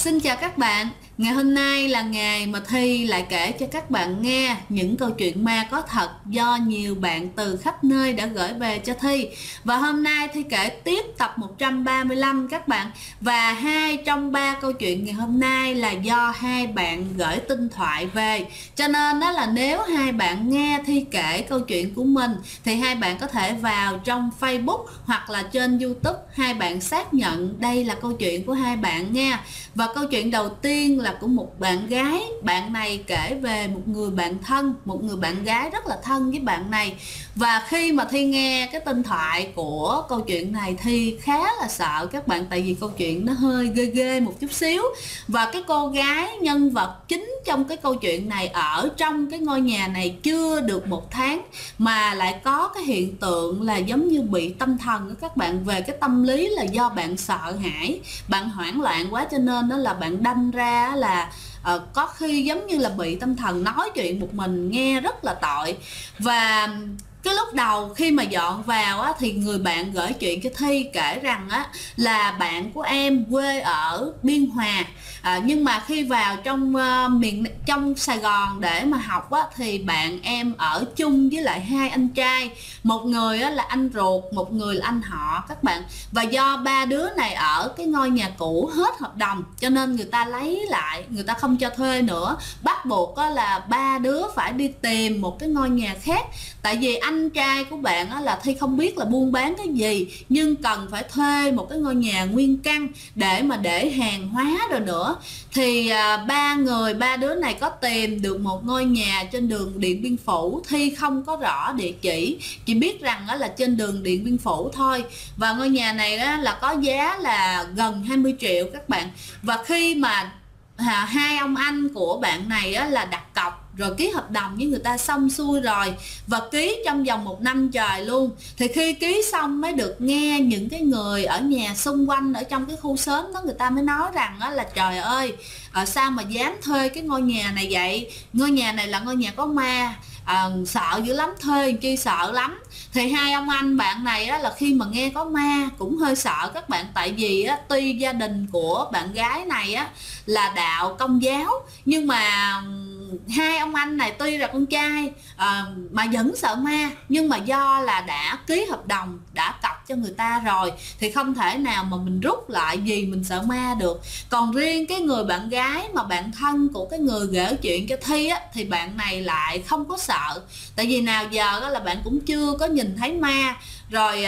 Xin chào các bạn, ngày hôm nay là ngày mà Thi lại kể cho các bạn nghe những câu chuyện ma có thật do nhiều bạn từ khắp nơi đã gửi về cho Thi. Và hôm nay Thi kể tiếp tập 135 các bạn. Và 2 trong 3 câu chuyện ngày hôm nay là do 2 bạn gửi tinh thoại về. Cho nên đó là nếu 2 bạn nghe Thi kể câu chuyện của mình thì 2 bạn có thể vào trong Facebook hoặc là trên YouTube, 2 bạn xác nhận đây là câu chuyện của 2 bạn nha. Và câu chuyện đầu tiên là của một bạn gái. Bạn này kể về một người bạn thân, một người bạn gái rất là thân với bạn này. Và khi mà Thi nghe cái tên thoại của câu chuyện này, Thi khá là sợ các bạn. Tại vì câu chuyện nó hơi ghê ghê một chút xíu. Và cái cô gái nhân vật chính trong cái câu chuyện này ở trong cái ngôi nhà này chưa được 1 tháng mà lại có cái hiện tượng là giống như bị tâm thần của các bạn. Về cái tâm lý là do bạn sợ hãi, bạn hoảng loạn quá, cho nên đó là bạn đâm ra là có khi giống như là bị tâm thần, nói chuyện một mình nghe rất là tội. Và cái lúc đầu khi mà dọn vào á, thì người bạn gửi chuyện cho Thi kể rằng á, là bạn của em quê ở Biên Hòa, nhưng mà khi vào trong Sài Gòn để mà học á, thì bạn em ở chung với lại 2 anh trai, một người á, là anh ruột, một người là anh họ các bạn. Và do 3 đứa này ở cái ngôi nhà cũ hết hợp đồng cho nên người ta lấy lại, người ta không cho thuê nữa, bắt buộc á, là 3 đứa phải đi tìm một cái ngôi nhà khác. Tại vì anh trai của bạn á, là Thi không biết là buôn bán cái gì, nhưng cần phải thuê một cái ngôi nhà nguyên căn để mà để hàng hóa rồi nữa. Thì 3 đứa này có tìm được một ngôi nhà trên đường Điện Biên Phủ. Thi không có rõ địa chỉ biết rằng là trên đường Điện Biên Phủ thôi. Và ngôi nhà này là có giá là gần 20 triệu các bạn. Và khi mà 2 ông anh của bạn này là đặt cọc rồi ký hợp đồng với người ta xong xuôi rồi, và ký trong vòng 1 năm trời luôn, thì khi ký xong mới được nghe những cái người ở nhà xung quanh ở trong cái khu xóm đó, người ta mới nói rằng là trời ơi, sao mà dám thuê cái ngôi nhà này vậy, ngôi nhà này là ngôi nhà có ma, sợ dữ lắm, thuê chi sợ lắm. Thì 2 ông anh bạn này là khi mà nghe có ma cũng hơi sợ các bạn. Tại vì tuy gia đình của bạn gái này là đạo Công giáo, nhưng mà 2 ông anh này tuy là con trai mà vẫn sợ ma. Nhưng mà do là đã ký hợp đồng, đã cọc cho người ta rồi thì không thể nào mà mình rút lại vì mình sợ ma được. Còn riêng cái người bạn gái mà bạn thân của cái người gửi chuyện cho Thi thì bạn này lại không có sợ. Tại vì nào giờ là bạn cũng chưa có nhìn thấy ma. Rồi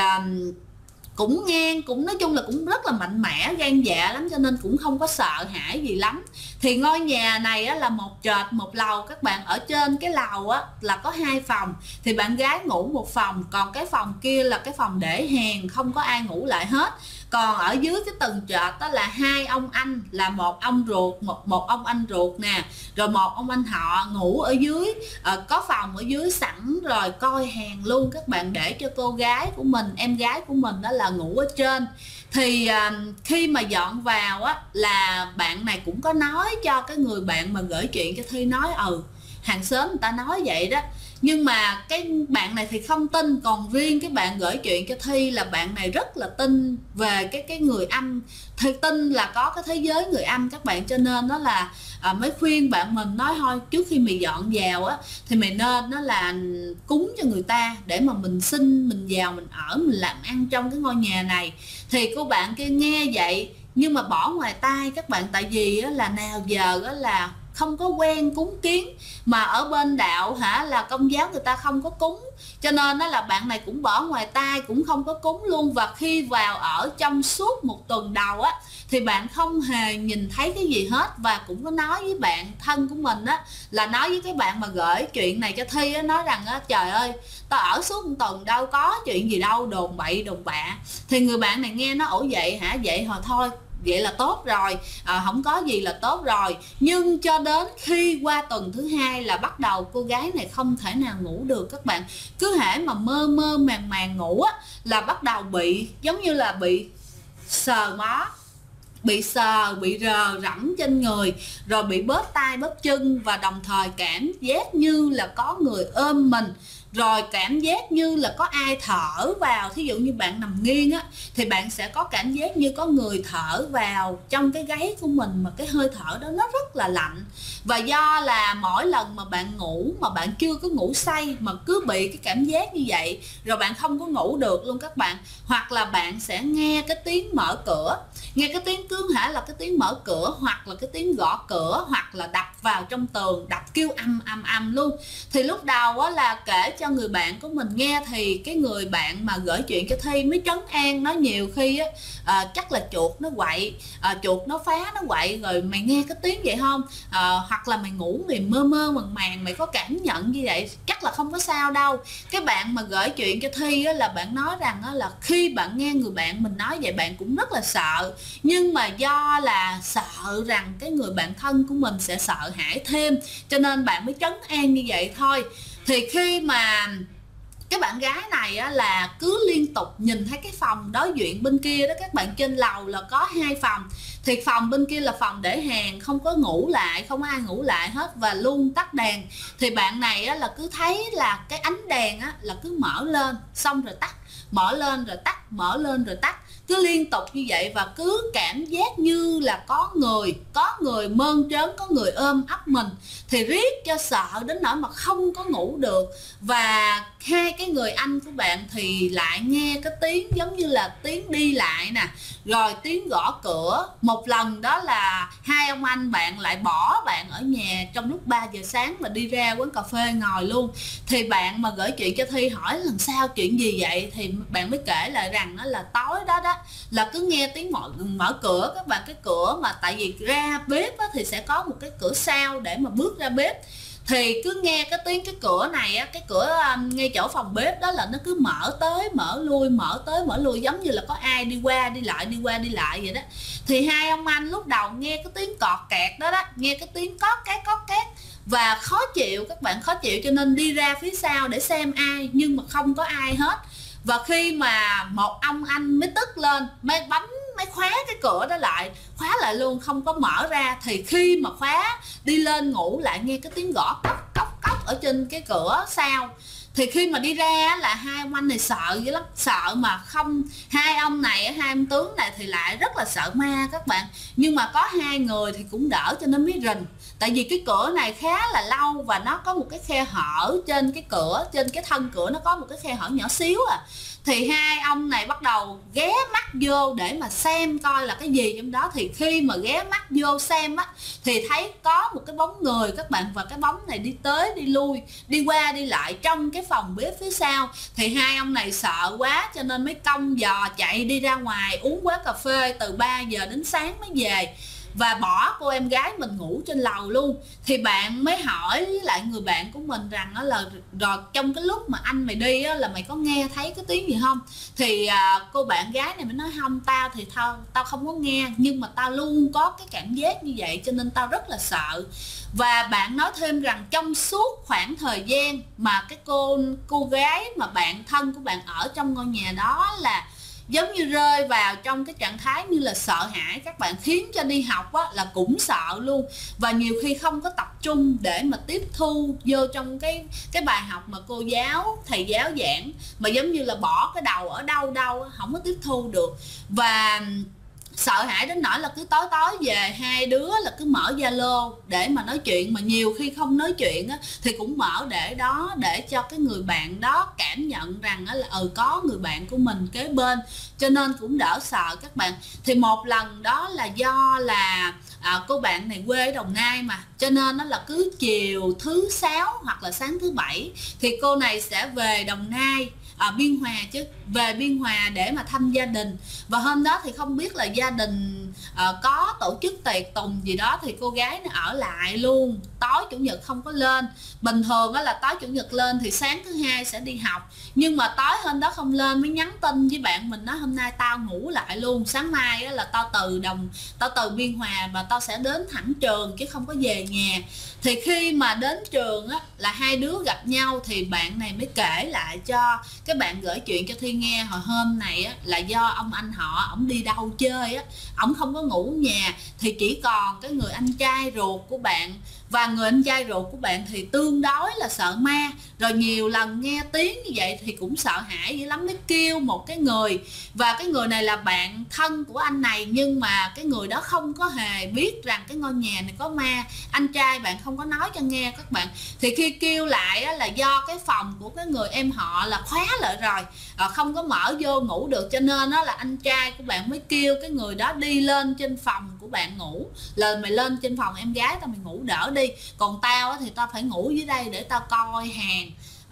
cũng nói chung là cũng rất là mạnh mẽ, gan dạ lắm, cho nên cũng không có sợ hãi gì lắm. Thì ngôi nhà này là một trệt một lầu các bạn. Ở trên cái lầu là có 2 phòng, thì bạn gái ngủ một phòng, còn cái phòng kia là cái phòng để hàng, không có ai ngủ lại hết. Còn ở dưới cái tầng trệt đó là 2 ông anh, là một ông ruột, một ông anh ruột nè, rồi một ông anh họ ngủ ở dưới. Có phòng ở dưới sẵn rồi, coi hàng luôn các bạn, để cho cô gái của mình, em gái của mình đó là ngủ ở trên. Thì khi mà dọn vào là bạn này cũng có nói cho cái người bạn mà gửi chuyện cho Thi, nói hàng xóm người ta nói vậy đó. Nhưng mà cái bạn này thì không tin. Còn riêng cái bạn gửi chuyện cho Thi là bạn này rất là tin về cái người âm, thì tin là có cái thế giới người âm các bạn. Cho nên đó là mới khuyên bạn mình, nói thôi trước khi mày dọn vào thì mày nên nó là cúng cho người ta, để mà mình xin mình vào mình ở, mình làm ăn trong cái ngôi nhà này. Thì cô bạn kia nghe vậy nhưng mà bỏ ngoài tai các bạn. Tại vì là nào giờ là không có quen cúng kiến, mà ở bên đạo là Công giáo người ta không có cúng, cho nên đó là bạn này cũng bỏ ngoài tai, cũng không có cúng luôn. Và khi vào ở trong suốt 1 tuần đầu thì bạn không hề nhìn thấy cái gì hết. Và cũng có nói với bạn thân của mình là nói với cái bạn mà gửi chuyện này cho Thi nói rằng trời ơi, tao ở suốt 1 tuần đâu có chuyện gì đâu, đồn bậy đồn bạ. Thì người bạn này nghe nó ổ vậy hả, vậy thôi vậy là tốt rồi, không có gì là tốt rồi. Nhưng cho đến khi qua tuần thứ 2 là bắt đầu cô gái này không thể nào ngủ được các bạn. Cứ hễ mà mơ mơ màng màng ngủ là bắt đầu bị giống như là bị sờ mó, bị sờ, bị rờ rẫm trên người, rồi bị bóp tay bóp chân, và đồng thời cảm giác như là có người ôm mình. rồi cảm giác như là có ai thở vào. Thí dụ như bạn nằm nghiêng á thì bạn sẽ có cảm giác như có người thở vào trong cái gáy của mình, mà cái hơi thở đó nó rất là lạnh. Và do là mỗi lần mà bạn ngủ mà bạn chưa có ngủ say mà cứ bị cái cảm giác như vậy, rồi bạn không có ngủ được luôn các bạn. Hoặc là bạn sẽ nghe cái tiếng mở cửa, nghe cái tiếng cứ hả là cái tiếng mở cửa, hoặc là cái tiếng gõ cửa, hoặc là đập vào trong tường, đập kêu ầm luôn. Thì lúc đầu á là kể cho người bạn của mình nghe, thì cái người bạn mà gửi chuyện cho Thi mới trấn an nó. Nhiều khi á chắc là chuột nó quậy, chuột nó phá nó quậy, rồi mày nghe cái tiếng vậy không, hoặc là mày ngủ mày mơ mơ màng màng, mày có cảm nhận như vậy, chắc là không có sao đâu. Cái bạn mà gửi chuyện cho Thi á, là bạn nói rằng á, là khi bạn nghe người bạn mình nói vậy bạn cũng rất là sợ, nhưng mà do là sợ rằng cái người bạn thân của mình sẽ sợ hãi thêm, cho nên bạn mới trấn an như vậy thôi. Thì khi mà cái bạn gái này á, là cứ liên tục nhìn thấy cái phòng đối diện bên kia đó các bạn, trên lầu là có 2 phòng, thì phòng bên kia là phòng để hàng, không có ngủ lại, không có ai ngủ lại hết, và luôn tắt đèn. Thì bạn này á, là cứ thấy là cái ánh đèn á, là cứ mở lên xong rồi tắt, mở lên rồi tắt, mở lên rồi tắt, cứ liên tục như vậy. Và cứ cảm giác như là có người mơn trớn, có người ôm ấp mình, thì riết cho sợ đến nỗi mà không có ngủ được. Và hai cái người anh của bạn thì lại nghe cái tiếng giống như là tiếng đi lại nè, rồi tiếng gõ cửa. Một lần đó là hai ông anh bạn lại bỏ bạn ở nhà trong lúc 3 giờ sáng và đi ra quán cà phê ngồi luôn. Thì bạn mà gửi chuyện cho Thi hỏi lần sau chuyện gì vậy, thì bạn mới kể lại rằng đó là tối đó là cứ nghe tiếng mở cửa các bạn. Cái cửa mà tại vì ra bếp á, thì sẽ có một cái cửa sau để mà bước ra bếp, thì cứ nghe cái tiếng cái cửa này á, cái cửa ngay chỗ phòng bếp đó là nó cứ mở tới mở lui, mở tới mở lui, giống như là có ai đi qua đi lại, đi qua đi lại vậy đó. Thì hai ông anh lúc đầu nghe cái tiếng cọt kẹt đó, nghe cái tiếng cót két và khó chịu các bạn, khó chịu, cho nên đi ra phía sau để xem ai, nhưng mà không có ai hết. Và khi mà một ông anh mới tức lên, mới khóa cái cửa đó lại, khóa lại luôn, không có mở ra. Thì khi mà khóa đi lên ngủ lại nghe cái tiếng gõ cốc ở trên cái cửa sau. Thì khi mà đi ra là hai ông anh này sợ dữ lắm, sợ mà không, hai ông này, hai ông tướng này thì lại rất là sợ ma các bạn. Nhưng mà có hai người thì cũng đỡ cho nên mới rình. Tại vì cái cửa này khá là lâu và nó có một cái khe hở trên cái cửa, trên cái thân cửa nó có một cái khe hở nhỏ xíu à. Thì hai ông này bắt đầu ghé mắt vô để mà xem coi là cái gì trong đó. Thì khi mà ghé mắt vô xem á, thì thấy có một cái bóng người các bạn, và cái bóng này đi tới đi lui, đi qua đi lại trong cái phòng bếp phía sau. Thì hai ông này sợ quá cho nên mới cong giò chạy đi ra ngoài uống quán cà phê từ 3 giờ đến sáng mới về, và bỏ cô em gái mình ngủ trên lầu luôn. Thì bạn mới hỏi với lại người bạn của mình rằng đó là rồi trong cái lúc mà anh mày đi á, là mày có nghe thấy cái tiếng gì không? Thì cô bạn gái này mới nói không, tao thì tao không có nghe, nhưng mà tao luôn có cái cảm giác như vậy cho nên tao rất là sợ. Và bạn nói thêm rằng trong suốt khoảng thời gian mà cái cô gái mà bạn thân của bạn ở trong ngôi nhà đó là giống như rơi vào trong cái trạng thái như là sợ hãi các bạn, khiến cho đi học á, là cũng sợ luôn. Và nhiều khi không có tập trung để mà tiếp thu vô trong cái bài học mà thầy giáo giảng, mà giống như là bỏ cái đầu ở đâu không có tiếp thu được. Và sợ hãi đến nỗi là cứ tối về hai đứa là cứ mở Zalo để mà nói chuyện, mà nhiều khi không nói chuyện á, thì cũng mở để đó để cho cái người bạn đó cảm nhận rằng là có người bạn của mình kế bên, cho nên cũng đỡ sợ các bạn. Thì một lần đó là do là cô bạn này quê ở Đồng Nai mà, cho nên nó là cứ chiều thứ Sáu hoặc là sáng thứ Bảy thì cô này sẽ về Đồng Nai, Biên Hòa chứ, về Biên Hòa để mà thăm gia đình. Và hôm đó thì không biết là gia đình có tổ chức tiệc tùng gì đó, thì cô gái nó ở lại luôn, tối chủ nhật không có lên. Bình thường đó là tối chủ nhật lên thì sáng thứ Hai sẽ đi học, nhưng mà tối hôm đó không lên, mới nhắn tin với bạn mình nói hôm nay tao ngủ lại luôn, sáng mai là tao từ Biên Hòa và tao sẽ đến thẳng trường chứ không có về nhà. Thì khi mà đến trường á, là hai đứa gặp nhau, thì bạn này mới kể lại cho cái bạn gửi chuyện cho Thi nghe, hồi hôm này á, là do ông anh họ ổng đi đâu chơi á, ổng không có ngủ nhà, thì chỉ còn cái người anh trai ruột của bạn và người anh trai ruột của bạn thì tương đối là sợ ma, rồi nhiều lần nghe tiếng như vậy thì cũng sợ hãi dữ lắm, mới kêu một cái người, và cái người này là bạn thân của anh này, nhưng mà cái người đó không có hề biết rằng cái ngôi nhà này có ma. Anh trai bạn không có nói cho nghe các bạn. Thì khi kêu lại á, là do cái phòng của cái người em họ là khóa lại rồi, không có mở vô ngủ được, cho nên đó là anh trai của bạn mới kêu cái người đó đi lên trên phòng của bạn ngủ, là mày lên trên phòng em gái tao mày ngủ đỡ đi, còn tao thì tao phải ngủ dưới đây để tao coi hàng,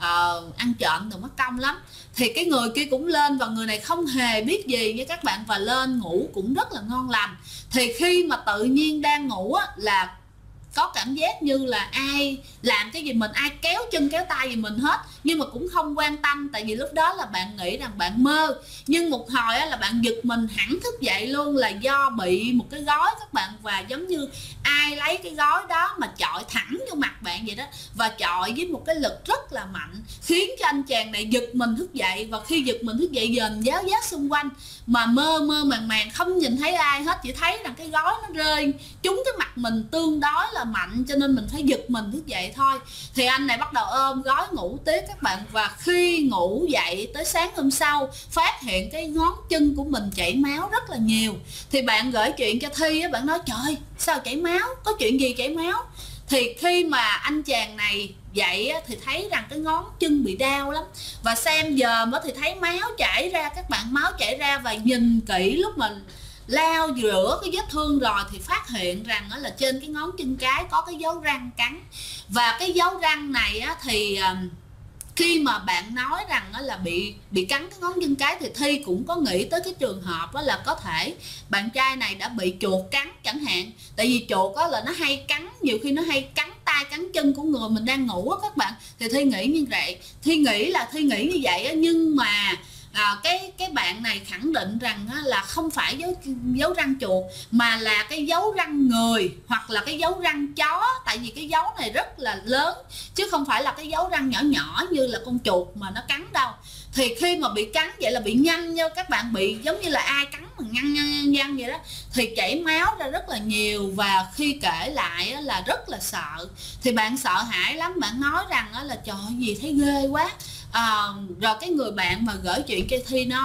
ăn trộm đừng mất công lắm. Thì cái người kia cũng lên, và người này không hề biết gì với các bạn, và lên ngủ cũng rất là ngon lành. Thì khi mà tự nhiên đang ngủ á, là có cảm giác như là ai làm cái gì mình, ai kéo chân kéo tay gì mình hết, nhưng mà cũng không quan tâm, tại vì lúc đó là bạn nghĩ rằng bạn mơ. Nhưng một hồi á, là bạn giật mình hẳn thức dậy luôn, là do bị một cái gói các bạn, và giống như ai lấy cái gói đó mà chọi thẳng vô mặt bạn vậy đó, và chọi với một cái lực rất là mạnh, khiến cho anh chàng này giật mình thức dậy. Và khi giật mình thức dậy dòm giáo giác xung quanh, mà mơ mơ màng màng không nhìn thấy ai hết, chỉ thấy rằng cái gói nó rơi trúng cái mặt mình tương đối là mạnh, cho nên mình phải giật mình thức dậy thôi. Thì anh này bắt đầu ôm gói ngủ tiếp các bạn, và khi ngủ dậy tới sáng hôm sau phát hiện cái ngón chân của mình chảy máu rất là nhiều. Thì bạn gửi chuyện cho Thi á, bạn nói trời sao chảy máu, có chuyện gì chảy máu. Thì khi mà anh chàng này dậy á, thì thấy rằng cái ngón chân bị đau lắm, và xem giờ mới thì thấy máu chảy ra các bạn, máu chảy ra, và nhìn kỹ lúc mà lao rửa cái vết thương rồi thì phát hiện rằng là trên cái ngón chân cái có cái dấu răng cắn. Và cái dấu răng này á, thì khi mà bạn nói rằng là bị cắn cái ngón chân cái, thì Thi cũng có nghĩ tới cái trường hợp đó là có thể bạn trai này đã bị chuột cắn chẳng hạn. Tại vì chuột đó là nó hay cắn, nhiều khi nó hay cắn tay cắn chân của người mình đang ngủ á các bạn. Thì Thi nghĩ như vậy, Thi nghĩ như vậy á, nhưng mà cái bạn này khẳng định rằng là không phải dấu răng chuột, mà là cái dấu răng người, hoặc là cái dấu răng chó. Tại vì cái dấu này rất là lớn, chứ không phải là cái dấu răng nhỏ nhỏ như là con chuột mà nó cắn đâu. Thì khi mà bị cắn vậy là bị nhăn nha các bạn, bị giống như là ai cắn mà nhăn vậy đó, thì chảy máu ra rất là nhiều. Và khi kể lại là rất là sợ, thì bạn sợ hãi lắm, bạn nói rằng là trời ơi gì thấy ghê quá. Rồi cái người bạn mà gửi chuyện cho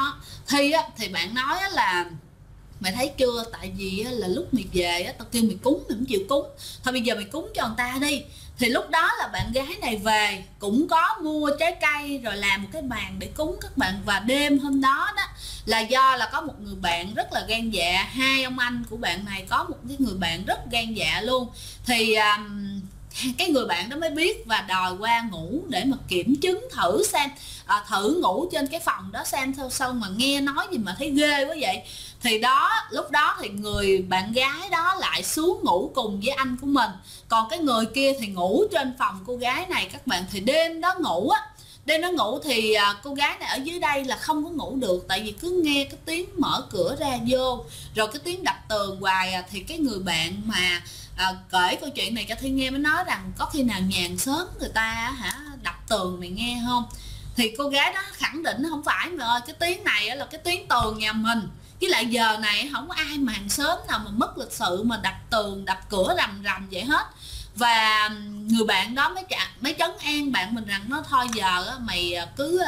Thi á, thì bạn nói là mày thấy chưa, tại vì là lúc mày về á, tao kêu mày cúng mày không chịu cúng, thôi bây giờ mày cúng cho người ta đi. Thì lúc đó là bạn gái này về cũng có mua trái cây rồi làm một cái bàn để cúng các bạn. Và đêm hôm đó đó là do là có một người bạn rất là gan dạ, hai ông anh của bạn này có một cái người bạn rất gan dạ luôn. Thì cái người bạn đó mới biết và đòi qua ngủ để mà kiểm chứng thử xem, thử ngủ trên cái phòng đó xem sao mà nghe nói gì mà thấy ghê quá vậy. Thì lúc đó thì người bạn gái đó lại xuống ngủ cùng với anh của mình, còn cái người kia thì ngủ trên phòng cô gái này các bạn. Thì đêm đó ngủ thì cô gái này ở dưới đây là không có ngủ được, tại vì cứ nghe cái tiếng mở cửa ra vô, rồi cái tiếng đập tường hoài. Thì cái người bạn mà kể câu chuyện này cho Thi nghe mới nói rằng có khi nào nhàn sớm người ta đập tường mày nghe không. Thì cô gái đó khẳng định không phải mà ơi, cái tiếng này là cái tiếng tường nhà mình, với lại giờ này không có ai mà hàng xóm nào mà mất lịch sự mà đập tường đập cửa rầm rầm vậy hết. Và người bạn đó mới trấn an bạn mình rằng nó thôi giờ mày cứ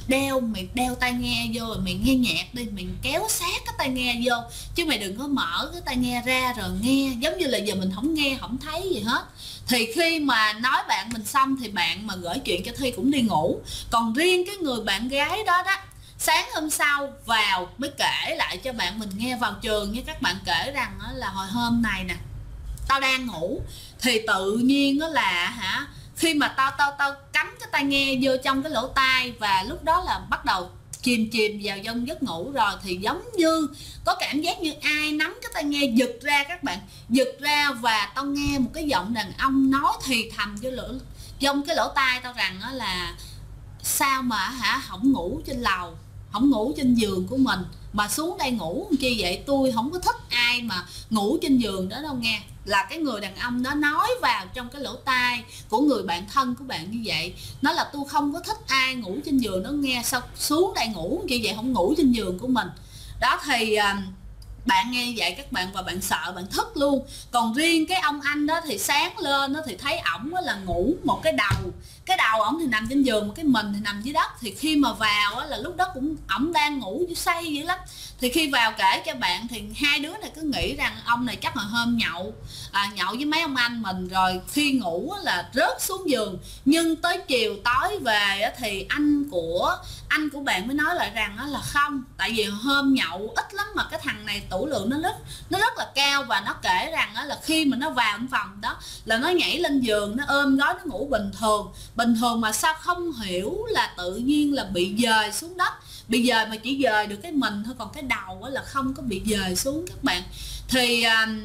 đeo tai nghe vô rồi mày nghe nhạc đi, mày kéo sát cái tai nghe vô, chứ mày đừng có mở cái tai nghe ra rồi nghe giống như là giờ mình không nghe không thấy gì hết. Thì khi mà nói bạn mình xong thì bạn mà gửi chuyện cho Thi cũng đi ngủ. Còn riêng cái người bạn gái đó sáng hôm sau vào mới kể lại cho bạn mình nghe vào trường nha các bạn, kể rằng là hồi hôm này nè tao đang ngủ thì tự nhiên là khi mà tao cắm cái tai nghe vô trong cái lỗ tai, và lúc đó là bắt đầu chìm vào trong giấc ngủ rồi, thì giống như có cảm giác như ai nắm cái tai nghe giật ra các bạn, giật ra. Và tao nghe một cái giọng đàn ông nói thì thầm trong cái lỗ tai tao rằng là sao mà không ngủ trên lầu, không ngủ trên giường của mình mà xuống đây ngủ làm chi vậy, tôi không có thích ai mà ngủ trên giường đó đâu nghe. Là cái người đàn ông đó nói vào trong cái lỗ tai của người bạn thân của bạn như vậy, nói là tôi không có thích ai ngủ trên giường đó nghe, sao xuống đây ngủ làm chi vậy, không ngủ trên giường của mình đó. Thì bạn nghe vậy các bạn và bạn sợ, bạn thức luôn. Còn riêng cái ông anh đó thì sáng lên đó thì thấy ổng là ngủ một cái đầu ổng thì nằm trên giường, cái mình thì nằm dưới đất. Thì khi mà vào là lúc đó cũng ổng đang ngủ say dữ lắm. Thì khi vào kể cho bạn thì hai đứa này cứ nghĩ rằng ông này chắc là hôm nhậu với mấy ông anh mình, rồi khi ngủ là rớt xuống giường. Nhưng tới chiều tối về thì anh của bạn mới nói lại rằng là không, tại vì hôm nhậu ít lắm mà cái thằng này tửu lượng nó rất là cao. Và nó kể rằng là khi mà nó vào phòng đó là nó nhảy lên giường, nó ôm gối nó ngủ bình thường mà sao không hiểu là tự nhiên là bị dời xuống đất. Bị dời mà chỉ dời được cái mình thôi, còn cái đầu là không có bị dời xuống các bạn. Thì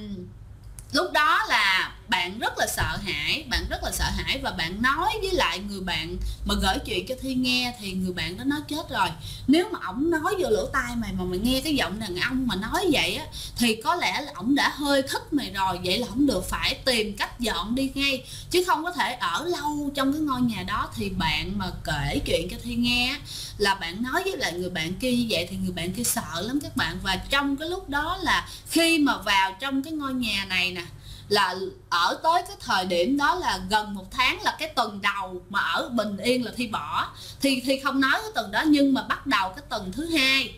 lúc đó là bạn rất là sợ hãi, và bạn nói với lại người bạn mà gửi chuyện cho Thi nghe. Thì người bạn đó nói chết rồi, nếu mà ổng nói vô lỗ tai mày mà mày nghe cái giọng đàn ông mà nói vậy á, thì có lẽ là ổng đã hơi thích mày rồi. Vậy là không được, phải tìm cách dọn đi ngay, chứ không có thể ở lâu trong cái ngôi nhà đó. Thì bạn mà kể chuyện cho Thi nghe là bạn nói với lại người bạn kia như vậy thì người bạn kia sợ lắm các bạn. Và trong cái lúc đó là khi mà vào trong cái ngôi nhà này nè, là ở tới cái thời điểm đó là gần 1 tháng, là cái tuần đầu mà ở bình yên là Thi bỏ. Thì không nói cái tuần đó, nhưng mà bắt đầu cái tuần thứ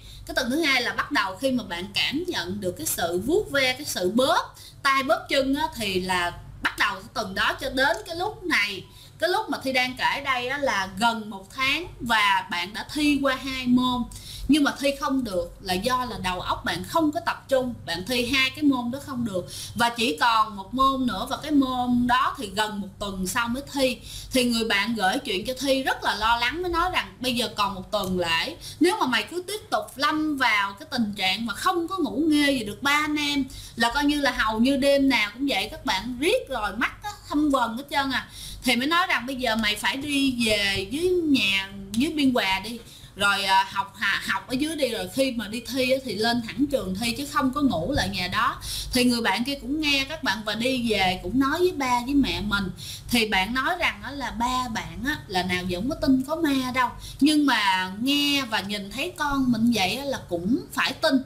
hai là bắt đầu khi mà bạn cảm nhận được cái sự vuốt ve, cái sự bóp tay bóp chân á, thì là bắt đầu cái tuần đó cho đến cái lúc này, cái lúc mà Thi đang kể đây á, là gần 1 tháng. Và bạn đã thi qua 2 môn, nhưng mà thi không được là do là đầu óc bạn không có tập trung, bạn thi 2 cái môn đó không được. Và chỉ còn 1 môn nữa, và cái môn đó thì gần 1 tuần sau mới thi. Thì người bạn gửi chuyện cho Thi rất là lo lắng, mới nói rằng bây giờ còn 1 tuần lễ, nếu mà mày cứ tiếp tục lâm vào cái tình trạng mà không có ngủ nghê gì được 3 anh em, là coi như là hầu như đêm nào cũng vậy các bạn, riết rồi mắt á, thâm quầng hết trơn à. Thì mới nói rằng bây giờ mày phải đi về dưới nhà, dưới Biên Hòa đi, rồi học ở dưới đi, rồi khi mà đi thi thì lên thẳng trường thi, chứ không có ngủ lại nhà đó. Thì người bạn kia cũng nghe các bạn, và đi về cũng nói với ba với mẹ mình. Thì bạn nói rằng là ba bạn là nào giờ không có tin có ma đâu, nhưng mà nghe và nhìn thấy con mình vậy là cũng phải tin.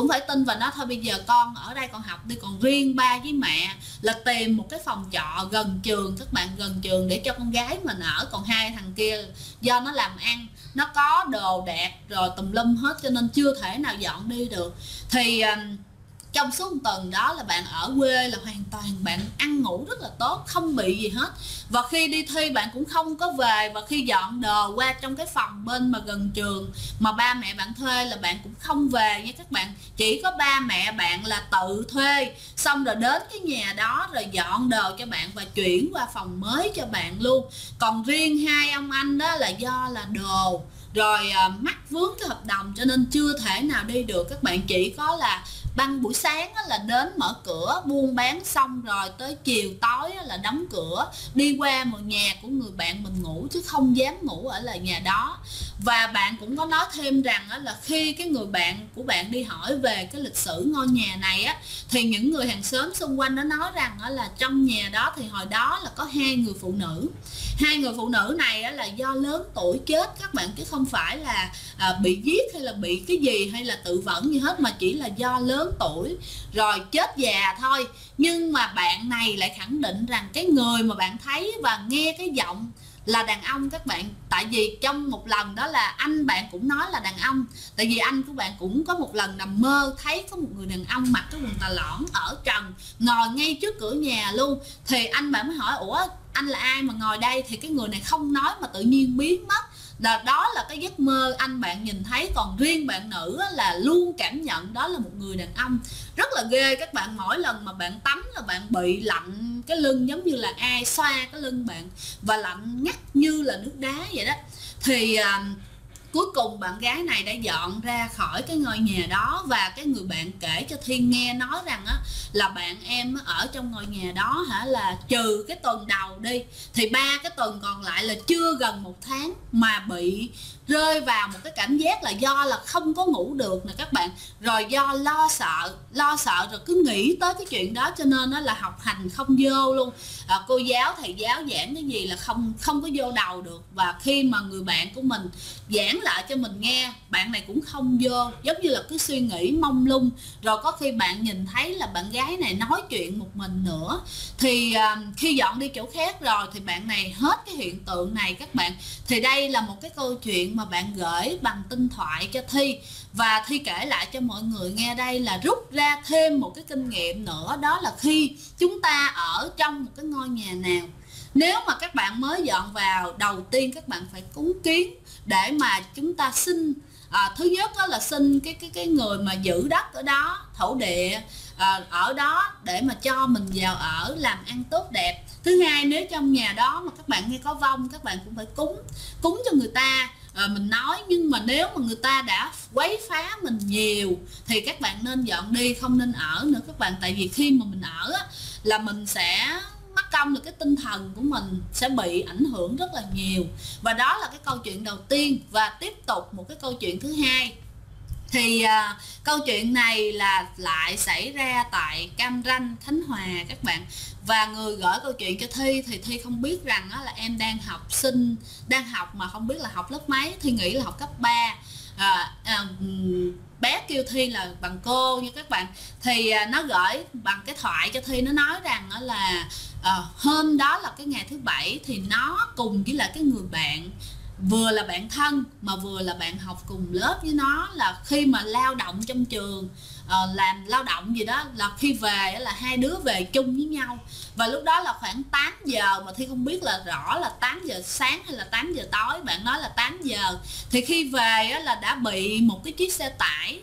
Và nói thôi bây giờ con ở đây con học đi. Còn riêng ba với mẹ là tìm một cái phòng trọ gần trường các bạn, gần trường để cho con gái mình ở. Còn 2 thằng kia do nó làm ăn, nó có đồ đạc rồi tùm lum hết, cho nên chưa thể nào dọn đi được. Thì trong suốt 1 tuần đó là bạn ở quê là hoàn toàn bạn ăn ngủ rất là tốt, không bị gì hết. Và khi đi thi bạn cũng không có về. Và khi dọn đồ qua trong cái phòng bên mà gần trường mà ba mẹ bạn thuê là bạn cũng không về nha các bạn. Chỉ có ba mẹ bạn là tự thuê, xong rồi đến cái nhà đó rồi dọn đồ cho bạn và chuyển qua phòng mới cho bạn luôn. Còn riêng 2 ông anh đó là do là đồ rồi mắc vướng cái hợp đồng cho nên chưa thể nào đi được các bạn. Chỉ có là ban buổi sáng là đến mở cửa buôn bán, xong rồi tới chiều tối là đóng cửa đi qua một nhà của người bạn mình ngủ, chứ không dám ngủ ở lại nhà đó. Và bạn cũng có nói thêm rằng là khi cái người bạn của bạn đi hỏi về cái lịch sử ngôi nhà này á, thì những người hàng xóm xung quanh nó nói rằng là trong nhà đó thì hồi đó là có 2 người phụ nữ. 2 người phụ nữ này là do lớn tuổi chết các bạn, chứ không phải là bị giết hay là bị cái gì hay là tự vẫn gì hết, mà chỉ là do lớn tuổi rồi chết già thôi. Nhưng mà bạn này lại khẳng định rằng cái người mà bạn thấy và nghe cái giọng là đàn ông các bạn. Tại vì trong một lần đó là anh bạn cũng nói là đàn ông. Tại vì anh của bạn cũng có một lần nằm mơ thấy có một người đàn ông mặc cái quần tà lõn ở trần, ngồi ngay trước cửa nhà luôn. Thì anh bạn mới hỏi ủa anh là ai mà ngồi đây, thì cái người này không nói mà tự nhiên biến mất. Đó là cái giấc mơ anh bạn nhìn thấy. Còn riêng bạn nữ là luôn cảm nhận đó là một người đàn ông. Rất là ghê các bạn. Mỗi lần mà bạn tắm là bạn bị lạnh cái lưng, giống như là ai xoa cái lưng bạn, và lạnh ngắt như là nước đá vậy đó. Thì cuối cùng bạn gái này đã dọn ra khỏi cái ngôi nhà đó. Và cái người bạn kể cho Thiên nghe nói rằng là bạn em ở trong ngôi nhà đó là trừ cái tuần đầu đi thì 3 cái tuần còn lại là chưa gần 1 tháng mà rơi vào một cái cảm giác là do là không có ngủ được nè các bạn, rồi do lo sợ rồi cứ nghĩ tới cái chuyện đó, cho nên nó là học hành không vô luôn. Cô giáo thầy giáo giảng cái gì là không có vô đầu được, và khi mà người bạn của mình giảng lại cho mình nghe, bạn này cũng không vô, giống như là cứ suy nghĩ mông lung. Rồi có khi bạn nhìn thấy là bạn gái này nói chuyện một mình nữa, thì khi dọn đi chỗ khác rồi thì bạn này hết cái hiện tượng này các bạn. Thì đây là một cái câu chuyện mà bạn gửi bằng tinh thoại cho Thi, và Thi kể lại cho mọi người nghe đây là rút ra thêm một cái kinh nghiệm nữa, đó là khi chúng ta ở trong một cái ngôi nhà nào, nếu mà các bạn mới dọn vào, đầu tiên các bạn phải cúng kiến để mà chúng ta xin thứ nhất đó là xin cái người mà giữ đất ở đó, thổ địa ở đó để mà cho mình vào ở, làm ăn tốt đẹp. Thứ hai, nếu trong nhà đó mà các bạn nghe có vong, các bạn cũng phải cúng cho người ta. Mình nói, nhưng mà nếu mà người ta đã quấy phá mình nhiều thì các bạn nên dọn đi, không nên ở nữa các bạn. Tại vì khi mà mình ở á, là mình sẽ mất công, là cái tinh thần của mình sẽ bị ảnh hưởng rất là nhiều. Và đó là cái câu chuyện đầu tiên. Và tiếp tục một cái câu chuyện thứ hai, thì câu chuyện này là lại xảy ra tại Cam Ranh, Khánh Hòa các bạn. Và người gửi câu chuyện cho Thi thì Thi không biết rằng là em đang học mà không biết là học lớp mấy. Thi nghĩ là học cấp 3. Bé kêu Thi là bằng cô nha các bạn. Thì nó gửi bằng cái thoại cho Thi, nó nói rằng là hôm đó là cái ngày thứ Bảy, thì nó cùng với lại cái người bạn, vừa là bạn thân mà vừa là bạn học cùng lớp với nó, là khi mà lao động trong trường, làm lao động gì đó, là khi về là hai đứa về chung với nhau. Và lúc đó là khoảng 8 giờ, mà Thi không biết là rõ là 8 giờ sáng hay là 8 giờ tối, bạn nói là 8 giờ. Thì khi về là đã bị một cái chiếc xe tải,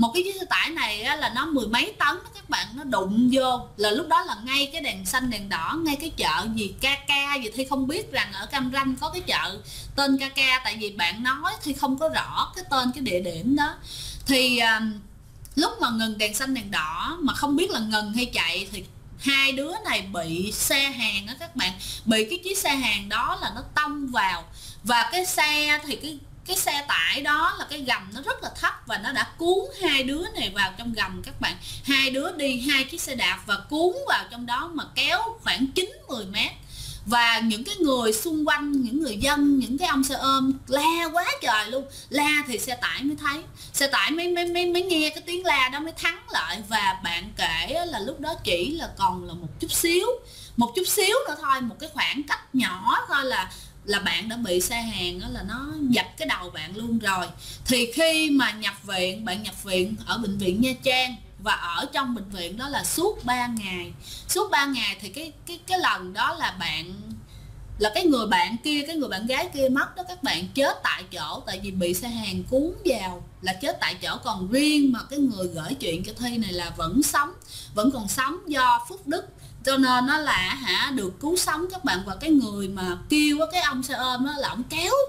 này là nó mười mấy tấn đó các bạn, nó đụng vô. Là lúc đó là ngay cái đèn xanh đèn đỏ, ngay cái chợ gì KK gì, Thi không biết rằng ở Cam Ranh có cái chợ tên KK, tại vì bạn nói Thi không có rõ cái tên cái địa điểm đó. Thì lúc mà ngừng đèn xanh đèn đỏ mà không biết là ngừng hay chạy, thì hai đứa này bị xe hàng đó các bạn, bị cái chiếc xe hàng đó là nó tông vào. Và cái xe thì cái xe tải đó là cái gầm nó rất là thấp, và nó đã cuốn hai đứa này vào trong gầm các bạn. Hai đứa đi hai chiếc xe đạp và cuốn vào trong đó mà kéo khoảng 9-10 mét. Và những cái người xung quanh, những người dân, những cái ông xe ôm la quá trời luôn. La thì xe tải mới thấy, xe tải mới nghe cái tiếng la đó mới thắng lại. Và bạn kể là lúc đó chỉ là còn là một chút xíu nữa thôi, một cái khoảng cách nhỏ thôi là bạn đã bị xe hàng đó, là nó dập cái đầu bạn luôn rồi. Thì khi mà bạn nhập viện ở bệnh viện Nha Trang, và ở trong bệnh viện đó là suốt 3 ngày. Thì cái lần đó là cái người bạn kia, cái người bạn gái kia mất đó các bạn, chết tại chỗ, tại vì bị xe hàng cuốn vào là chết tại chỗ. Còn riêng mà cái người gửi chuyện cho Thi này là vẫn còn sống do phước đức, cho nên nó là được cứu sống các bạn. Và cái người mà kêu cái ông xe ôm đó là ông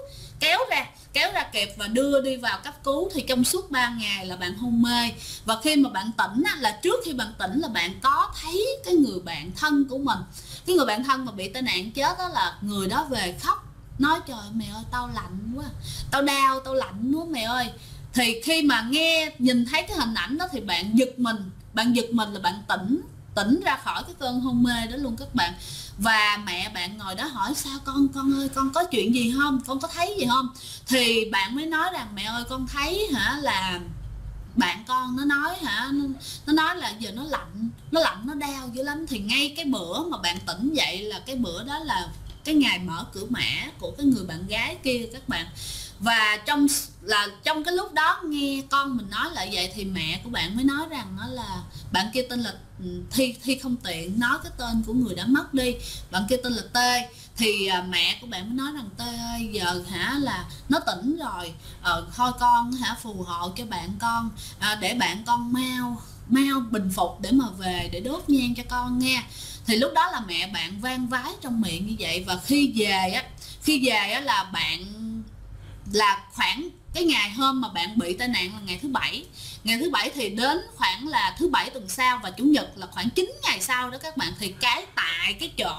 kéo ra kịp và đưa đi vào cấp cứu. Thì trong suốt 3 ngày là bạn hôn mê. Và khi mà bạn tỉnh là trước khi bạn tỉnh là bạn có thấy cái người bạn thân của mình, cái người bạn thân mà bị tai nạn chết đó, là người đó về khóc nói trời mẹ ơi tao lạnh quá, tao đau, tao lạnh quá mẹ ơi. Thì khi mà nhìn thấy cái hình ảnh đó thì bạn giật mình là bạn tỉnh ra khỏi cái cơn hôn mê đó luôn các bạn. Và mẹ bạn ngồi đó hỏi sao con ơi, con có chuyện gì không, con có thấy gì không? Thì bạn mới nói rằng mẹ ơi con thấy là bạn con nó nói là giờ nó lạnh nó đau dữ lắm. Thì ngay cái bữa mà bạn tỉnh dậy là cái bữa đó là cái ngày mở cửa mã của cái người bạn gái kia các bạn. Và trong cái lúc đó nghe con mình nói lại vậy, thì mẹ của bạn mới nói rằng đó là bạn kia tên là Thi không tiện nói cái tên của người đã mất đi, bạn kia tên là T. Thì mẹ của bạn mới nói rằng T ơi giờ là nó tỉnh rồi, thôi con phù hộ cho bạn con, để bạn con mau bình phục để mà về để đốt nhang cho con nghe. Thì lúc đó là mẹ bạn vang vái trong miệng như vậy. Và khi về là bạn là khoảng cái ngày hôm mà bạn bị tai nạn là ngày thứ bảy. Ngày thứ bảy thì đến khoảng là thứ bảy tuần sau và chủ nhật là khoảng 9 ngày sau đó các bạn, thì tại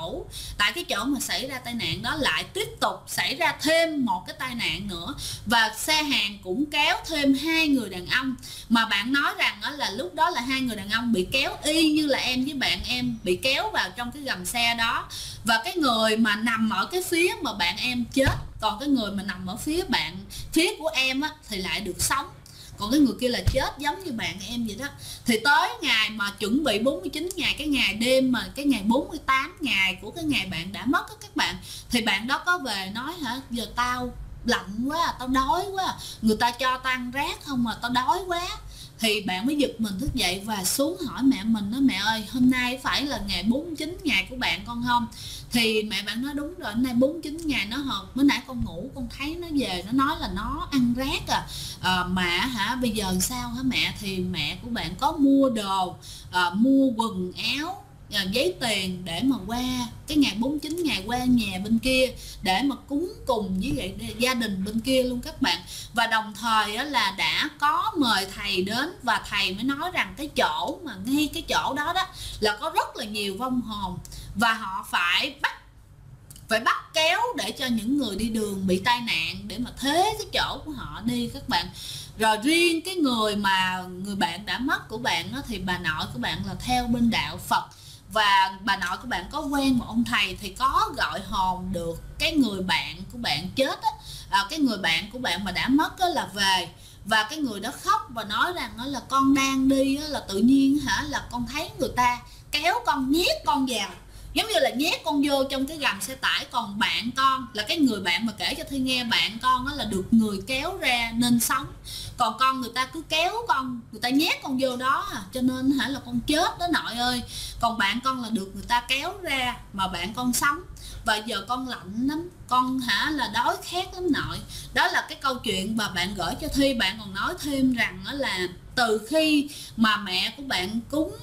cái chỗ mà xảy ra tai nạn đó lại tiếp tục xảy ra thêm một cái tai nạn nữa, và xe hàng cũng kéo thêm 2 người đàn ông, mà bạn nói rằng đó là lúc đó là 2 người đàn ông bị kéo y như là em với bạn em bị kéo vào trong cái gầm xe đó, và cái người mà nằm ở cái phía mà bạn em chết, còn cái người mà nằm ở phía của em á, thì lại được sống, còn cái người kia là chết giống như bạn em vậy đó. Thì tới ngày mà chuẩn bị 49 ngày, cái ngày đêm mà cái ngày 48 ngày của cái ngày bạn đã mất đó các bạn, thì bạn đó có về nói hả, giờ tao lạnh quá, tao đói quá, người ta cho tao ăn rác không mà tao đói quá. Thì bạn mới giật mình thức dậy và xuống hỏi mẹ mình đó, mẹ ơi hôm nay phải là ngày 49 ngày của bạn con không? Thì mẹ bạn nói đúng rồi, hôm nay 49 ngày. Nó hợp mới nãy con ngủ con thấy nó về nó nói là nó ăn rác mà hả bây giờ sao hả mẹ? Thì mẹ của bạn có mua đồ, mua quần áo, giấy tiền để mà qua cái ngày 49 ngày qua nhà bên kia để mà cúng cùng với gia đình bên kia luôn các bạn. Và đồng thời là đã có mời thầy đến, và thầy mới nói rằng cái chỗ mà ngay cái chỗ đó đó là có rất là nhiều vong hồn, và họ phải bắt kéo để cho những người đi đường bị tai nạn để mà thế cái chỗ của họ đi các bạn. Rồi riêng cái người bạn đã mất của bạn đó, thì bà nội của bạn là theo bên đạo Phật, và bà nội của bạn có quen một ông thầy thì có gọi hồn được cái người bạn của bạn chết á, cái người bạn của bạn mà đã mất á là về, và cái người đó khóc và nói rằng đó là con đang đi á, là tự nhiên hả là con thấy người ta kéo con, nhét con vào, giống như là nhét con vô trong cái gầm xe tải. Còn bạn con là cái người bạn mà kể cho Thi nghe, bạn con đó là được người kéo ra nên sống, còn con người ta cứ kéo con, người ta nhét con vô đó cho nên hả là con chết đó nội ơi. Còn bạn con là được người ta kéo ra mà bạn con sống, và giờ con lạnh lắm, con hả là đói khát lắm nội. Đó là cái câu chuyện mà bạn gửi cho Thi. Bạn còn nói thêm rằng đó là từ khi mà mẹ của bạn cúng,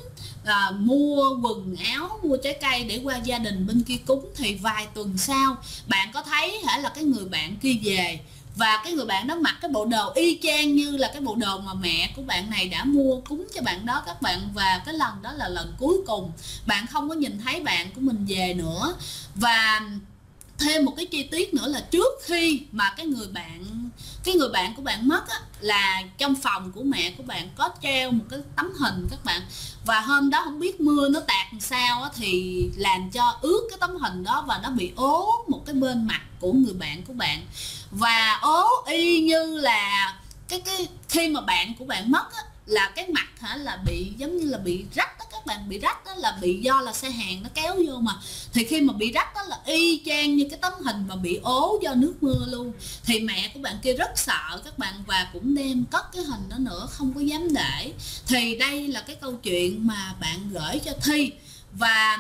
mua quần áo, mua trái cây để qua gia đình bên kia cúng, thì vài tuần sau bạn có thấy hả là cái người bạn kia về, và cái người bạn đó mặc cái bộ đồ y chang như là cái bộ đồ mà mẹ của bạn này đã mua cúng cho bạn đó các bạn. Và cái lần đó là lần cuối cùng bạn không có nhìn thấy bạn của mình về nữa. Và thêm một cái chi tiết nữa là trước khi mà cái người bạn của bạn mất á, là trong phòng của mẹ của bạn có treo một cái tấm hình các bạn, và hôm đó không biết mưa nó tạt làm sao á, thì làm cho ướt cái tấm hình đó, và nó bị ố một cái bên mặt của người bạn của bạn, và ố y như là cái khi mà bạn của bạn mất á, là cái mặt hả là bị giống như là bị rách đó các bạn. Bị rách đó là bị do là xe hàng nó kéo vô mà, thì khi mà bị rách đó là y chang như cái tấm hình mà bị ố do nước mưa luôn. Thì mẹ của bạn kia rất sợ các bạn, và cũng đem cất cái hình đó nữa, không có dám để. Thì đây là cái câu chuyện mà bạn gửi cho Thi, và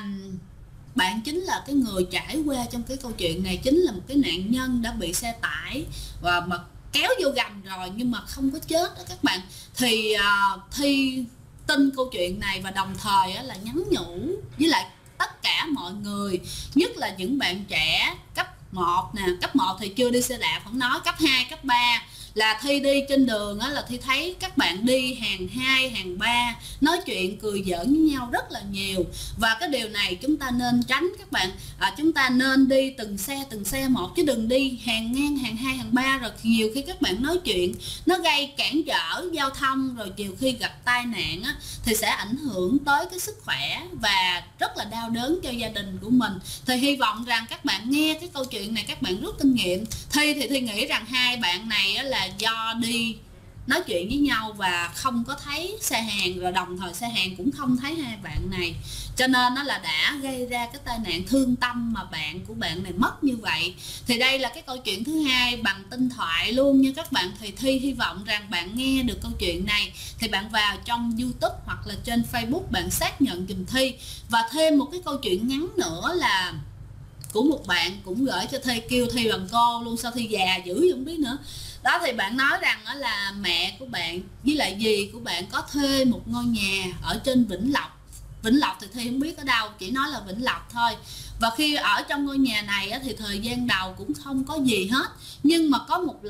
bạn chính là cái người trải qua trong cái câu chuyện này, chính là một cái nạn nhân đã bị xe tải và mà kéo vô gầm rồi nhưng mà không có chết đó các bạn. Thì Thi tin câu chuyện này, và đồng thời là nhắn nhủ với lại tất cả mọi người, nhất là những bạn trẻ cấp 1 nè, cấp 1 thì chưa đi xe đạp không nói, cấp 2, cấp 3 là Thi đi trên đường á, là Thi thấy các bạn đi hàng 2, hàng 3 nói chuyện cười giỡn với nhau rất là nhiều. Và cái điều này chúng ta nên tránh các bạn. Chúng ta nên đi từng xe một, chứ đừng đi hàng ngang, hàng 2, hàng 3, rồi nhiều khi các bạn nói chuyện nó gây cản trở giao thông, rồi nhiều khi gặp tai nạn á, thì sẽ ảnh hưởng tới cái sức khỏe và rất là đau đớn cho gia đình của mình. Thì hy vọng rằng các bạn nghe cái câu chuyện này các bạn rút kinh nghiệm. Thi nghĩ rằng hai bạn này á, là do đi nói chuyện với nhau và không có thấy xe hàng, rồi đồng thời xe hàng cũng không thấy hai bạn này, cho nên nó là đã gây ra cái tai nạn thương tâm mà bạn của bạn này mất như vậy. Thì đây là cái câu chuyện thứ hai bằng tinh thoại luôn nha các bạn. Thì Thi hy vọng rằng bạn nghe được câu chuyện này thì bạn vào trong YouTube hoặc là trên Facebook bạn xác nhận giùm Thi. Và thêm một cái câu chuyện ngắn nữa là của một bạn cũng gửi cho Thi, kêu Thi bằng cô luôn, sao Thi già dữ không biết nữa. Đó thì bạn nói rằng đó là mẹ của bạn với lại dì của bạn có thuê một ngôi nhà ở trên Vĩnh Lộc, Vĩnh Lộc thì Thi không biết ở đâu, chỉ nói là Vĩnh Lộc thôi. Và khi ở trong ngôi nhà này thì thời gian đầu cũng không có gì hết, nhưng mà có một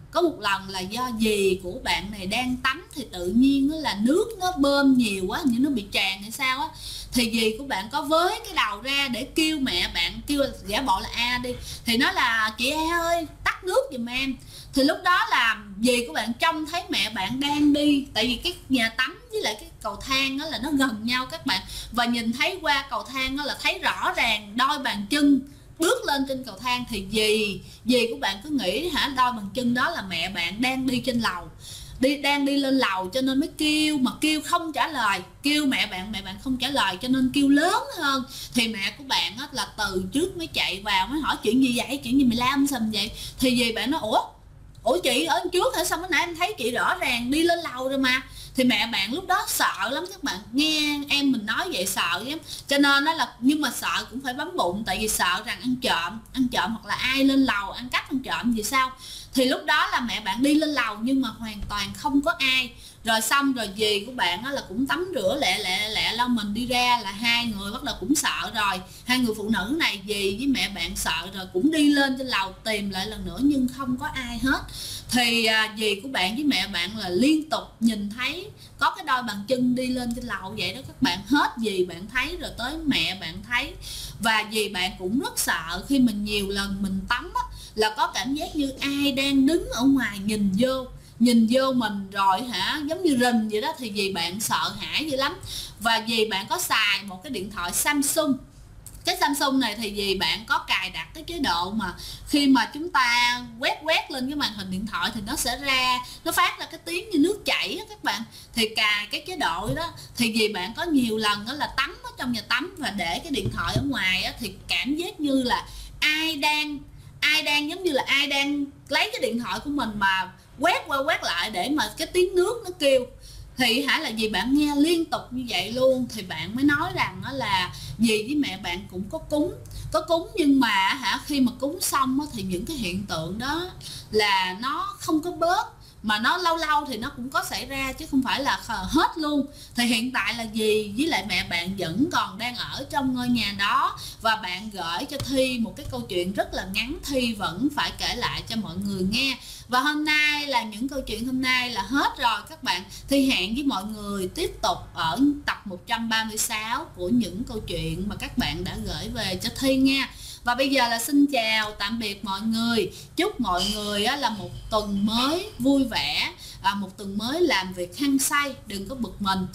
lần là do dì của bạn này đang tắm thì tự nhiên là nước nó bơm nhiều quá, như nó bị tràn hay sao á, thì dì của bạn có với cái đầu ra để kêu mẹ bạn, kêu giả bộ là A đi, thì nói là chị A ơi tắt nước giùm em. Thì lúc đó là dì của bạn trông thấy mẹ bạn đang đi, tại vì cái nhà tắm với lại cái cầu thang đó là nó gần nhau các bạn, và nhìn thấy qua cầu thang đó là thấy rõ ràng đôi bàn chân bước lên trên cầu thang. Thì dì của bạn cứ nghĩ đôi bàn chân đó là mẹ bạn đang đi trên lầu, đang đi lên lầu, cho nên mới kêu, mà kêu không trả lời, kêu mẹ bạn không trả lời, cho nên kêu lớn hơn. Thì mẹ của bạn là từ trước mới chạy vào mới hỏi chuyện gì vậy, chuyện gì mày la sầm vậy. Thì dì bạn nói ủa chị ở trước hả, sao mới nãy em thấy chị rõ ràng đi lên lầu rồi mà. Thì mẹ bạn lúc đó sợ lắm các bạn, nghe em mình nói vậy sợ lắm, cho nên đó là, nhưng mà sợ cũng phải bấm bụng, tại vì sợ rằng ăn trộm hoặc là ai lên lầu ăn cắp ăn trộm gì sao. Thì lúc đó là mẹ bạn đi lên lầu nhưng mà hoàn toàn không có ai. Rồi xong rồi dì của bạn là cũng tắm rửa lẹ lau mình đi ra, là hai người bắt đầu cũng sợ rồi, hai người phụ nữ này, dì với mẹ bạn sợ rồi cũng đi lên trên lầu tìm lại lần nữa nhưng không có ai hết. Thì dì của bạn với mẹ bạn là liên tục nhìn thấy có cái đôi bàn chân đi lên trên lầu vậy đó các bạn, hết dì bạn thấy rồi tới mẹ bạn thấy. Và dì bạn cũng rất sợ khi mình nhiều lần mình tắm là có cảm giác như ai đang đứng ở ngoài nhìn vô mình rồi giống như rình vậy đó. Thì dì bạn sợ hãi dữ lắm. Và dì bạn có xài một cái điện thoại Samsung. Cái Samsung này thì dì bạn có cài đặt cái chế độ mà khi mà chúng ta quét lên cái màn hình điện thoại thì nó phát ra cái tiếng như nước chảy á các bạn. Thì cài cái chế độ đó thì dì bạn có nhiều lần đó là tắm ở trong nhà tắm và để cái điện thoại ở ngoài á, thì cảm giác như là ai đang giống như là ai đang lấy cái điện thoại của mình mà quét qua quét lại để mà cái tiếng nước nó kêu. Thì là dì bạn nghe liên tục như vậy luôn. Thì bạn mới nói rằng đó là dì với mẹ bạn cũng có cúng nhưng mà khi mà cúng xong thì những cái hiện tượng đó là nó không có bớt, mà nó lâu lâu thì nó cũng có xảy ra chứ không phải là hết luôn. Thì hiện tại là dì với lại mẹ bạn vẫn còn đang ở trong ngôi nhà đó, và bạn gửi cho Thi một cái câu chuyện rất là ngắn, Thi vẫn phải kể lại cho mọi người nghe. Và hôm nay là những câu chuyện hôm nay là hết rồi các bạn. Thi hẹn với mọi người tiếp tục ở tập 136 của những câu chuyện mà các bạn đã gửi về cho Thi nha. Và bây giờ là xin chào tạm biệt mọi người. Chúc mọi người là một tuần mới vui vẻ, một tuần mới làm việc hăng say, đừng có bực mình.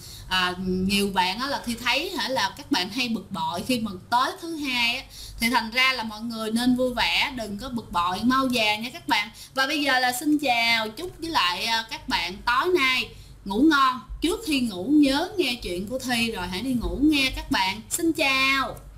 Nhiều bạn là Thi thấy là các bạn hay bực bội khi mà tới thứ hai thì thành ra là mọi người nên vui vẻ, đừng có bực bội, mau già nha các bạn. Và bây giờ là xin chào, chúc với lại các bạn tối nay ngủ ngon. Trước khi ngủ nhớ nghe chuyện của Thi rồi hãy đi ngủ nghe các bạn. Xin chào.